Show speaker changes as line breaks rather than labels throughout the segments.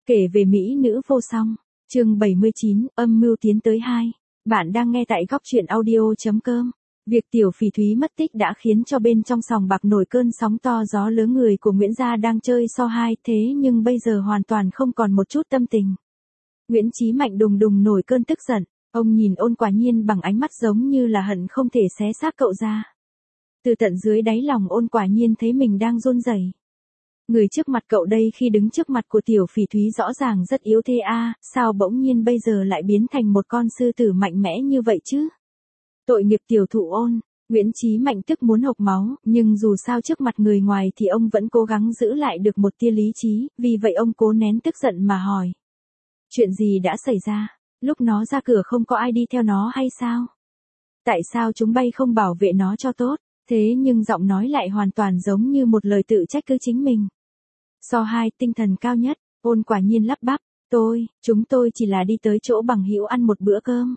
Kể về mỹ nữ vô song, chương 79, âm mưu tiến tới 2. Bạn đang nghe tại góc truyện audio.com. Việc Tiểu Phỉ Thúy mất tích đã khiến cho bên trong sòng bạc nổi cơn sóng to gió lớn, người của Nguyễn gia đang chơi so hai, thế nhưng bây giờ hoàn toàn không còn một chút tâm tình. Nguyễn Chí Mạnh đùng đùng nổi cơn tức giận, ông nhìn Ôn Quả Nhiên bằng ánh mắt giống như là hận không thể xé xác cậu ra. Từ tận dưới đáy lòng Ôn Quả Nhiên thấy mình đang run rẩy. Người trước mặt cậu đây khi đứng trước mặt của Tiểu Phỉ Thúy rõ ràng rất yếu thế a, sao bỗng nhiên bây giờ lại biến thành một con sư tử mạnh mẽ như vậy chứ? Tội nghiệp tiểu thụ Ôn, Nguyễn Chí Mạnh tức muốn hộc máu, nhưng dù sao trước mặt người ngoài thì ông vẫn cố gắng giữ lại được một tia lý trí, vì vậy ông cố nén tức giận mà hỏi. Chuyện gì đã xảy ra? Lúc nó ra cửa không có ai đi theo nó hay sao? Tại sao chúng bay không bảo vệ nó cho tốt? Thế nhưng giọng nói lại hoàn toàn giống như một lời tự trách cứ chính mình. So hai, tinh thần cao nhất, Ôn Quả Nhiên lắp bắp, chúng tôi chỉ là đi tới chỗ bằng hữu ăn một bữa cơm.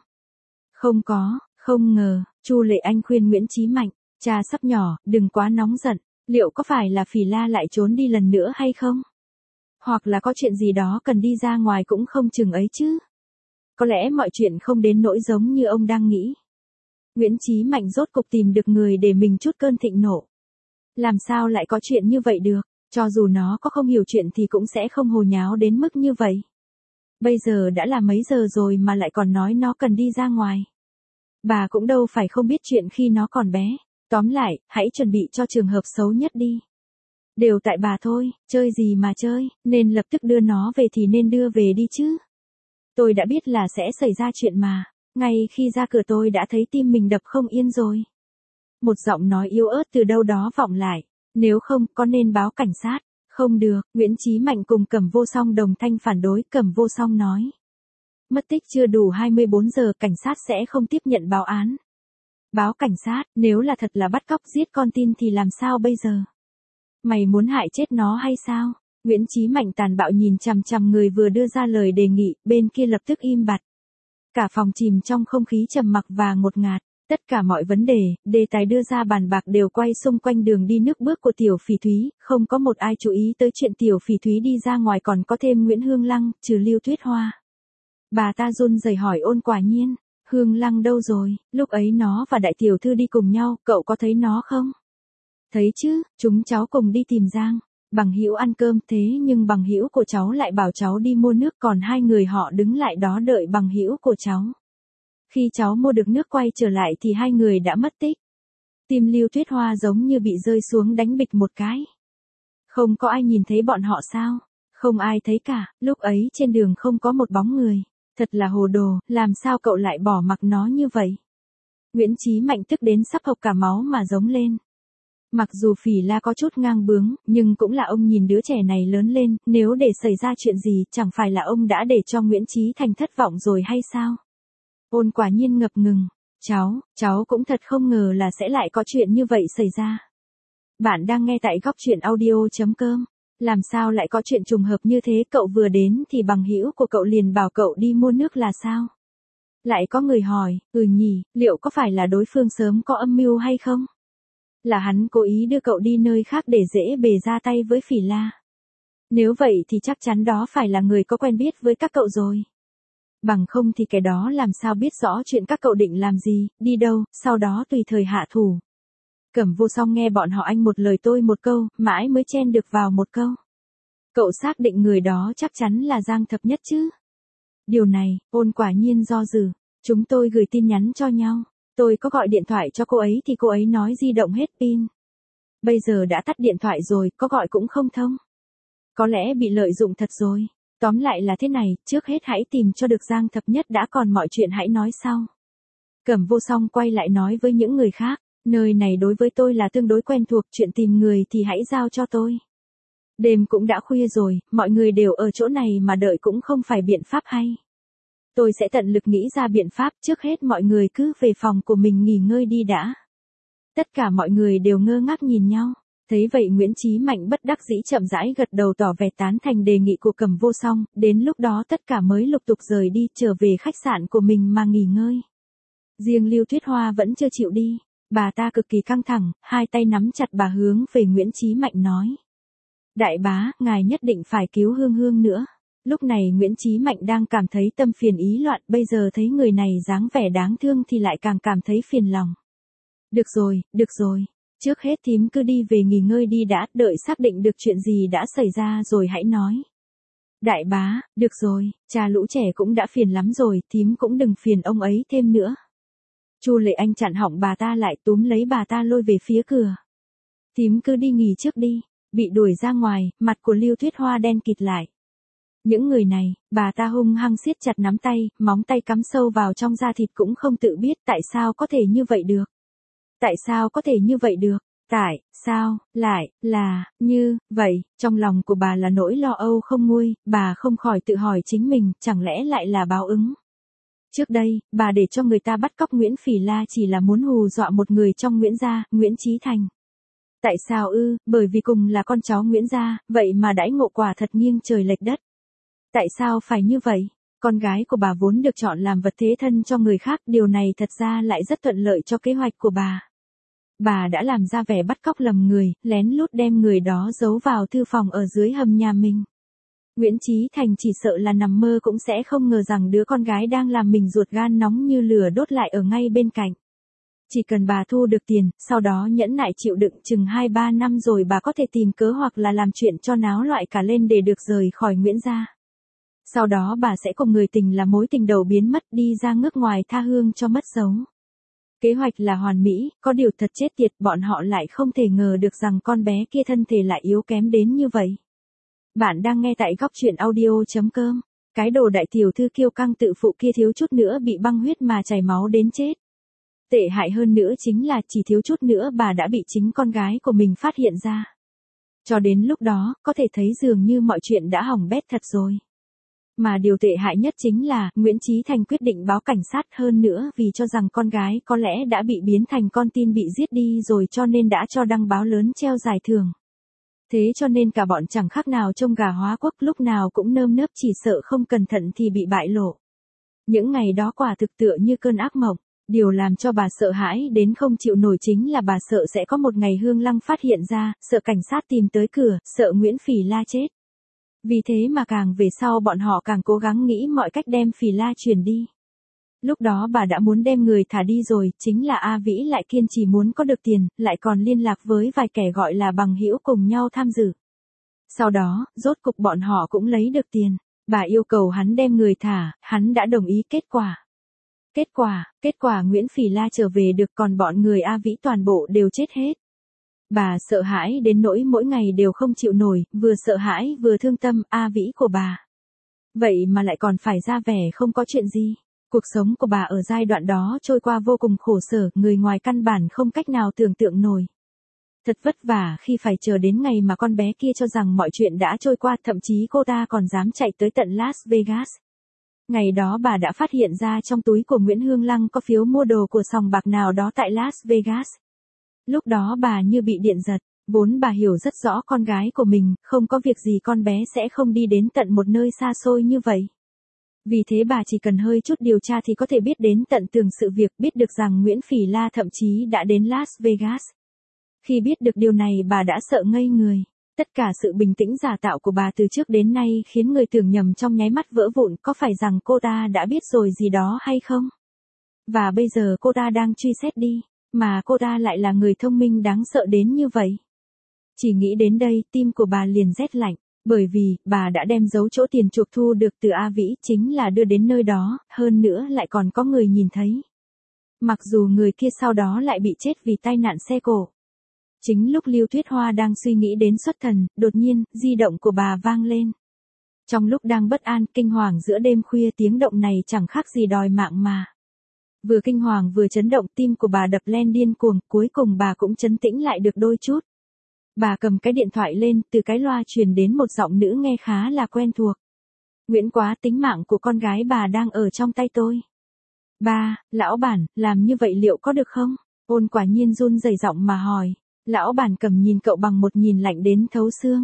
Không ngờ, Chu Lệ Anh khuyên Nguyễn Chí Mạnh, cha sắp nhỏ, đừng quá nóng giận, liệu có phải là Phỉ La lại trốn đi lần nữa hay không? Hoặc là có chuyện gì đó cần đi ra ngoài cũng không chừng ấy chứ. Có lẽ mọi chuyện không đến nỗi giống như ông đang nghĩ. Nguyễn Chí Mạnh rốt cục tìm được người để mình trút cơn thịnh nộ. Làm sao lại có chuyện như vậy được? Cho dù nó có không hiểu chuyện thì cũng sẽ không hồ nháo đến mức như vậy. Bây giờ đã là mấy giờ rồi mà lại còn nói nó cần đi ra ngoài. Bà cũng đâu phải không biết chuyện khi nó còn bé. Tóm lại, hãy chuẩn bị cho trường hợp xấu nhất đi. Đều tại bà thôi, chơi gì mà chơi, nên lập tức đưa nó về thì nên đưa về đi chứ. Tôi đã biết là sẽ xảy ra chuyện mà. Ngay khi ra cửa tôi đã thấy tim mình đập không yên rồi. Một giọng nói yếu ớt từ đâu đó vọng lại. Nếu không, có nên báo cảnh sát? Không được, Nguyễn Chí Mạnh cùng Cẩm Vô Song đồng thanh phản đối. Cẩm Vô Song nói. Mất tích chưa đủ 24 giờ, cảnh sát sẽ không tiếp nhận báo án. Báo cảnh sát, nếu là thật là bắt cóc giết con tin thì làm sao bây giờ? Mày muốn hại chết nó hay sao? Nguyễn Chí Mạnh tàn bạo nhìn chằm chằm người vừa đưa ra lời đề nghị, bên kia lập tức im bặt. Cả phòng chìm trong không khí trầm mặc và ngột ngạt. Tất cả mọi vấn đề tài đưa ra bàn bạc đều quay xung quanh đường đi nước bước của Tiểu Phỉ Thúy, không có một ai chú ý tới chuyện Tiểu Phỉ Thúy đi ra ngoài, còn có thêm Nguyễn Hương Lăng, trừ Lưu Tuyết Hoa. Bà ta run rẩy hỏi Ôn Quả Nhiên, Hương Lăng đâu rồi, lúc ấy nó và đại tiểu thư đi cùng nhau, cậu có thấy nó không? Thấy chứ, chúng cháu cùng đi tìm Giang bằng hữu ăn cơm, thế nhưng bằng hữu của cháu lại bảo cháu đi mua nước, còn hai người họ đứng lại đó đợi bằng hữu của cháu. Khi cháu mua được nước quay trở lại thì hai người đã mất tích. Tim Lưu Tuyết Hoa giống như bị rơi xuống đánh bịch một cái. Không có ai nhìn thấy bọn họ sao? Không ai thấy cả, lúc ấy trên đường không có một bóng người. Thật là hồ đồ, làm sao cậu lại bỏ mặc nó như vậy? Nguyễn Chí Mạnh tức đến sắp hộc cả máu mà giống lên. Mặc dù Phỉ La có chút ngang bướng, nhưng cũng là ông nhìn đứa trẻ này lớn lên, nếu để xảy ra chuyện gì, chẳng phải là ông đã để cho Nguyễn Chí Thành thất vọng rồi hay sao? Ôn Quả Nhiên ngập ngừng, cháu cũng thật không ngờ là sẽ lại có chuyện như vậy xảy ra. Bạn đang nghe tại góc truyện audio.com. Làm sao lại có chuyện trùng hợp như thế? Cậu vừa đến thì bằng hữu của cậu liền bảo cậu đi mua nước là sao? Lại có người hỏi, nhỉ, liệu có phải là đối phương sớm có âm mưu hay không? Là hắn cố ý đưa cậu đi nơi khác để dễ bề ra tay với Phỉ La. Nếu vậy thì chắc chắn đó phải là người có quen biết với các cậu rồi. Bằng không thì cái đó làm sao biết rõ chuyện các cậu định làm gì, đi đâu, sau đó tùy thời hạ thủ. Cẩm Vô Song nghe bọn họ anh một lời tôi một câu, mãi mới chen được vào một câu. Cậu xác định người đó chắc chắn là Giang Thập Nhất chứ? Điều này, Ôn Quả Nhiên do dự. Chúng tôi gửi tin nhắn cho nhau. Tôi có gọi điện thoại cho cô ấy thì cô ấy nói di động hết pin. Bây giờ đã tắt điện thoại rồi, có gọi cũng không thông. Có lẽ bị lợi dụng thật rồi. Tóm lại là thế này, trước hết hãy tìm cho được Giang Thập Nhất đã, còn mọi chuyện hãy nói sau. Cẩm Vô Song quay lại nói với những người khác, nơi này đối với tôi là tương đối quen thuộc, chuyện tìm người thì hãy giao cho tôi. Đêm cũng đã khuya rồi, mọi người đều ở chỗ này mà đợi cũng không phải biện pháp hay. Tôi sẽ tận lực nghĩ ra biện pháp, trước hết mọi người cứ về phòng của mình nghỉ ngơi đi đã. Tất cả mọi người đều ngơ ngác nhìn nhau. Thấy vậy Nguyễn Chí Mạnh bất đắc dĩ chậm rãi gật đầu tỏ vẻ tán thành đề nghị của Cẩm Vô Song, đến lúc đó tất cả mới lục tục rời đi, trở về khách sạn của mình mà nghỉ ngơi. Riêng Lưu Tuyết Hoa vẫn chưa chịu đi, bà ta cực kỳ căng thẳng, hai tay nắm chặt bà hướng về Nguyễn Chí Mạnh nói. Đại bá, ngài nhất định phải cứu Hương Hương nữa. Lúc này Nguyễn Chí Mạnh đang cảm thấy tâm phiền ý loạn, bây giờ thấy người này dáng vẻ đáng thương thì lại càng cảm thấy phiền lòng. Được rồi, trước hết thím cứ đi về nghỉ ngơi đi đã, đợi xác định được chuyện gì đã xảy ra rồi hãy nói. Đại bá, được rồi, cha lũ trẻ cũng đã phiền lắm rồi, thím cũng đừng phiền ông ấy thêm nữa. Chu Lệ Anh chặn họng bà ta lại, túm lấy bà ta lôi về phía cửa. Thím cứ đi nghỉ trước đi. Bị đuổi ra ngoài, mặt của Lưu Tuyết Hoa đen kịt lại. Những người này, bà ta hung hăng siết chặt nắm tay, móng tay cắm sâu vào trong da thịt cũng không tự biết tại sao có thể như vậy được. Tại sao có thể như vậy được? Tại sao lại là như vậy? Trong lòng của bà là nỗi lo âu không nguôi, bà không khỏi tự hỏi chính mình, chẳng lẽ lại là báo ứng? Trước đây, bà để cho người ta bắt cóc Nguyễn Phỉ La chỉ là muốn hù dọa một người trong Nguyễn gia, Nguyễn Chí Thành. Tại sao ư? Bởi vì cùng là con cháu Nguyễn gia, vậy mà đãi ngộ quả thật nghiêng trời lệch đất. Tại sao phải như vậy? Con gái của bà vốn được chọn làm vật thế thân cho người khác, điều này thật ra lại rất thuận lợi cho kế hoạch của bà. Bà đã làm ra vẻ bắt cóc lầm người, lén lút đem người đó giấu vào thư phòng ở dưới hầm nhà mình. Nguyễn Chí Thành chỉ sợ là nằm mơ cũng sẽ không ngờ rằng đứa con gái đang làm mình ruột gan nóng như lửa đốt lại ở ngay bên cạnh. Chỉ cần bà thu được tiền, sau đó nhẫn nại chịu đựng chừng 2-3 năm rồi bà có thể tìm cớ hoặc là làm chuyện cho náo loạn cả lên để được rời khỏi Nguyễn gia. Sau đó bà sẽ cùng người tình là mối tình đầu biến mất đi ra nước ngoài tha hương cho mất dấu. Kế hoạch là hoàn mỹ, có điều thật chết tiệt bọn họ lại không thể ngờ được rằng con bé kia thân thể lại yếu kém đến như vậy. Bạn đang nghe tại góc truyện audio.com. Cái đồ đại tiểu thư kiêu căng tự phụ kia thiếu chút nữa bị băng huyết mà chảy máu đến chết. Tệ hại hơn nữa chính là chỉ thiếu chút nữa bà đã bị chính con gái của mình phát hiện ra. Cho đến lúc đó, có thể thấy dường như mọi chuyện đã hỏng bét thật rồi. Mà điều tệ hại nhất chính là, Nguyễn Chí Thành quyết định báo cảnh sát hơn nữa vì cho rằng con gái có lẽ đã bị biến thành con tin bị giết đi rồi cho nên đã cho đăng báo lớn treo giải thưởng. Thế cho nên cả bọn chẳng khác nào trông gà hóa quốc lúc nào cũng nơm nớp chỉ sợ không cẩn thận thì bị bại lộ. Những ngày đó quả thực tựa như cơn ác mộng. Điều làm cho bà sợ hãi đến không chịu nổi chính là bà sợ sẽ có một ngày Hương Lăng phát hiện ra, sợ cảnh sát tìm tới cửa, sợ Nguyễn Phỉ La chết. Vì thế mà càng về sau bọn họ càng cố gắng nghĩ mọi cách đem Phỉ La chuyển đi. Lúc đó bà đã muốn đem người thả đi rồi, chính là A Vĩ lại kiên trì muốn có được tiền, lại còn liên lạc với vài kẻ gọi là bằng hữu cùng nhau tham dự. Sau đó, rốt cục bọn họ cũng lấy được tiền. Bà yêu cầu hắn đem người thả, hắn đã đồng ý. Kết quả Nguyễn Phỉ La trở về được còn bọn người A Vĩ toàn bộ đều chết hết. Bà sợ hãi đến nỗi mỗi ngày đều không chịu nổi, vừa sợ hãi vừa thương tâm A Vĩ của bà. Vậy mà lại còn phải ra vẻ không có chuyện gì. Cuộc sống của bà ở giai đoạn đó trôi qua vô cùng khổ sở, người ngoài căn bản không cách nào tưởng tượng nổi. Thật vất vả khi phải chờ đến ngày mà con bé kia cho rằng mọi chuyện đã trôi qua, thậm chí cô ta còn dám chạy tới tận Las Vegas. Ngày đó bà đã phát hiện ra trong túi của Nguyễn Hương Lăng có phiếu mua đồ của sòng bạc nào đó tại Las Vegas. Lúc đó bà như bị điện giật, vốn bà hiểu rất rõ con gái của mình, không có việc gì con bé sẽ không đi đến tận một nơi xa xôi như vậy. Vì thế bà chỉ cần hơi chút điều tra thì có thể biết đến tận tường sự việc, biết được rằng Nguyễn Phỉ La thậm chí đã đến Las Vegas. Khi biết được điều này bà đã sợ ngây người. Tất cả sự bình tĩnh giả tạo của bà từ trước đến nay khiến người tưởng nhầm trong nháy mắt vỡ vụn, có phải rằng cô ta đã biết rồi gì đó hay không? Và bây giờ cô ta đang truy xét đi, mà cô ta lại là người thông minh đáng sợ đến như vậy. Chỉ nghĩ đến đây, tim của bà liền rét lạnh, bởi vì bà đã đem giấu chỗ tiền chuộc thu được từ A Vĩ, chính là đưa đến nơi đó, hơn nữa lại còn có người nhìn thấy. Mặc dù người kia sau đó lại bị chết vì tai nạn xe cộ. Chính lúc Lưu Tuyết Hoa đang suy nghĩ đến xuất thần, đột nhiên, di động của bà vang lên. Trong lúc đang bất an, kinh hoàng giữa đêm khuya, tiếng động này chẳng khác gì đòi mạng mà. Vừa kinh hoàng vừa chấn động, tim của bà đập lên điên cuồng, cuối cùng bà cũng trấn tĩnh lại được đôi chút. Bà cầm cái điện thoại lên, từ cái loa truyền đến một giọng nữ nghe khá là quen thuộc. Nguyễn Quá, tính mạng của con gái bà đang ở trong tay tôi. Ba, lão bản, làm như vậy liệu có được không? Ôn quả nhiên run rẩy giọng mà hỏi. Lão bản Cẩm nhìn cậu bằng một nhìn lạnh đến thấu xương.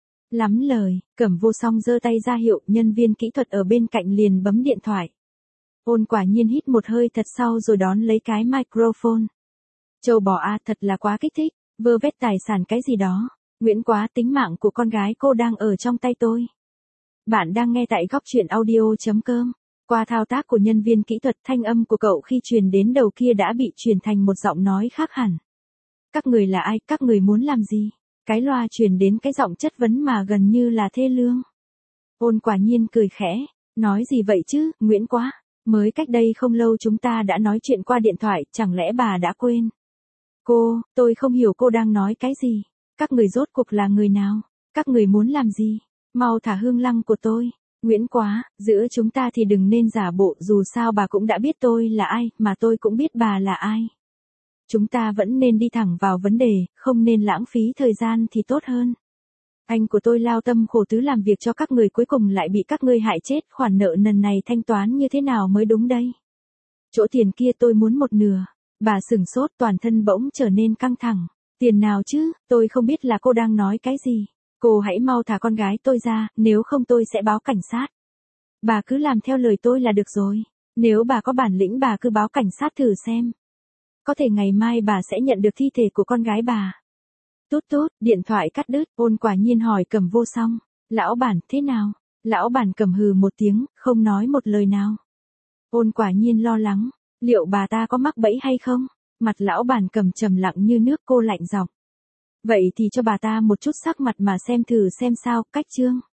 Lắm lời, Cẩm vô song giơ tay ra hiệu, nhân viên kỹ thuật ở bên cạnh liền bấm điện thoại. Ôn quả nhiên hít một hơi thật sâu rồi đón lấy cái microphone. Châu bò a, thật là quá kích thích, vơ vét tài sản cái gì đó. Nguyễn Quá, tính mạng của con gái cô đang ở trong tay tôi. Bạn đang nghe tại góc chuyện audio.com. Qua thao tác của nhân viên kỹ thuật, thanh âm của cậu khi truyền đến đầu kia đã bị truyền thành một giọng nói khác hẳn. Các người là ai, các người muốn làm gì? Cái loa truyền đến cái giọng chất vấn mà gần như là thê lương. Ôn quả nhiên cười khẽ, nói gì vậy chứ, Nguyễn quá. Mới cách đây không lâu chúng ta đã nói chuyện qua điện thoại, chẳng lẽ bà đã quên? Tôi không hiểu cô đang nói cái gì. Các người rốt cuộc là người nào? Các người muốn làm gì? Mau thả hương lăng của tôi. Nguyễn quá, giữa chúng ta thì đừng nên giả bộ, dù sao bà cũng đã biết tôi là ai, mà tôi cũng biết bà là ai. Chúng ta vẫn nên đi thẳng vào vấn đề, không nên lãng phí thời gian thì tốt hơn. Anh của tôi lao tâm khổ tứ làm việc cho các người, cuối cùng lại bị các ngươi hại chết, khoản nợ nần này thanh toán như thế nào mới đúng đây? Chỗ tiền kia tôi muốn một nửa. Bà sửng sốt, toàn thân bỗng trở nên căng thẳng. Tiền nào chứ, tôi không biết là cô đang nói cái gì. Cô hãy mau thả con gái tôi ra, nếu không tôi sẽ báo cảnh sát. Bà cứ làm theo lời tôi là được rồi. Nếu bà có bản lĩnh bà cứ báo cảnh sát thử xem. Có thể ngày mai bà sẽ nhận được thi thể của con gái bà. Tút tút, điện thoại cắt đứt, Ôn quả nhiên hỏi Cầm Vô Song. Lão bản, thế nào? Lão bản Cầm hừ một tiếng, không nói một lời nào. Ôn quả nhiên lo lắng, liệu bà ta có mắc bẫy hay không? Mặt lão bản Cầm trầm lặng như nước, cô lạnh giọng. Vậy thì cho bà ta một chút sắc mặt mà xem thử xem sao, cách chương.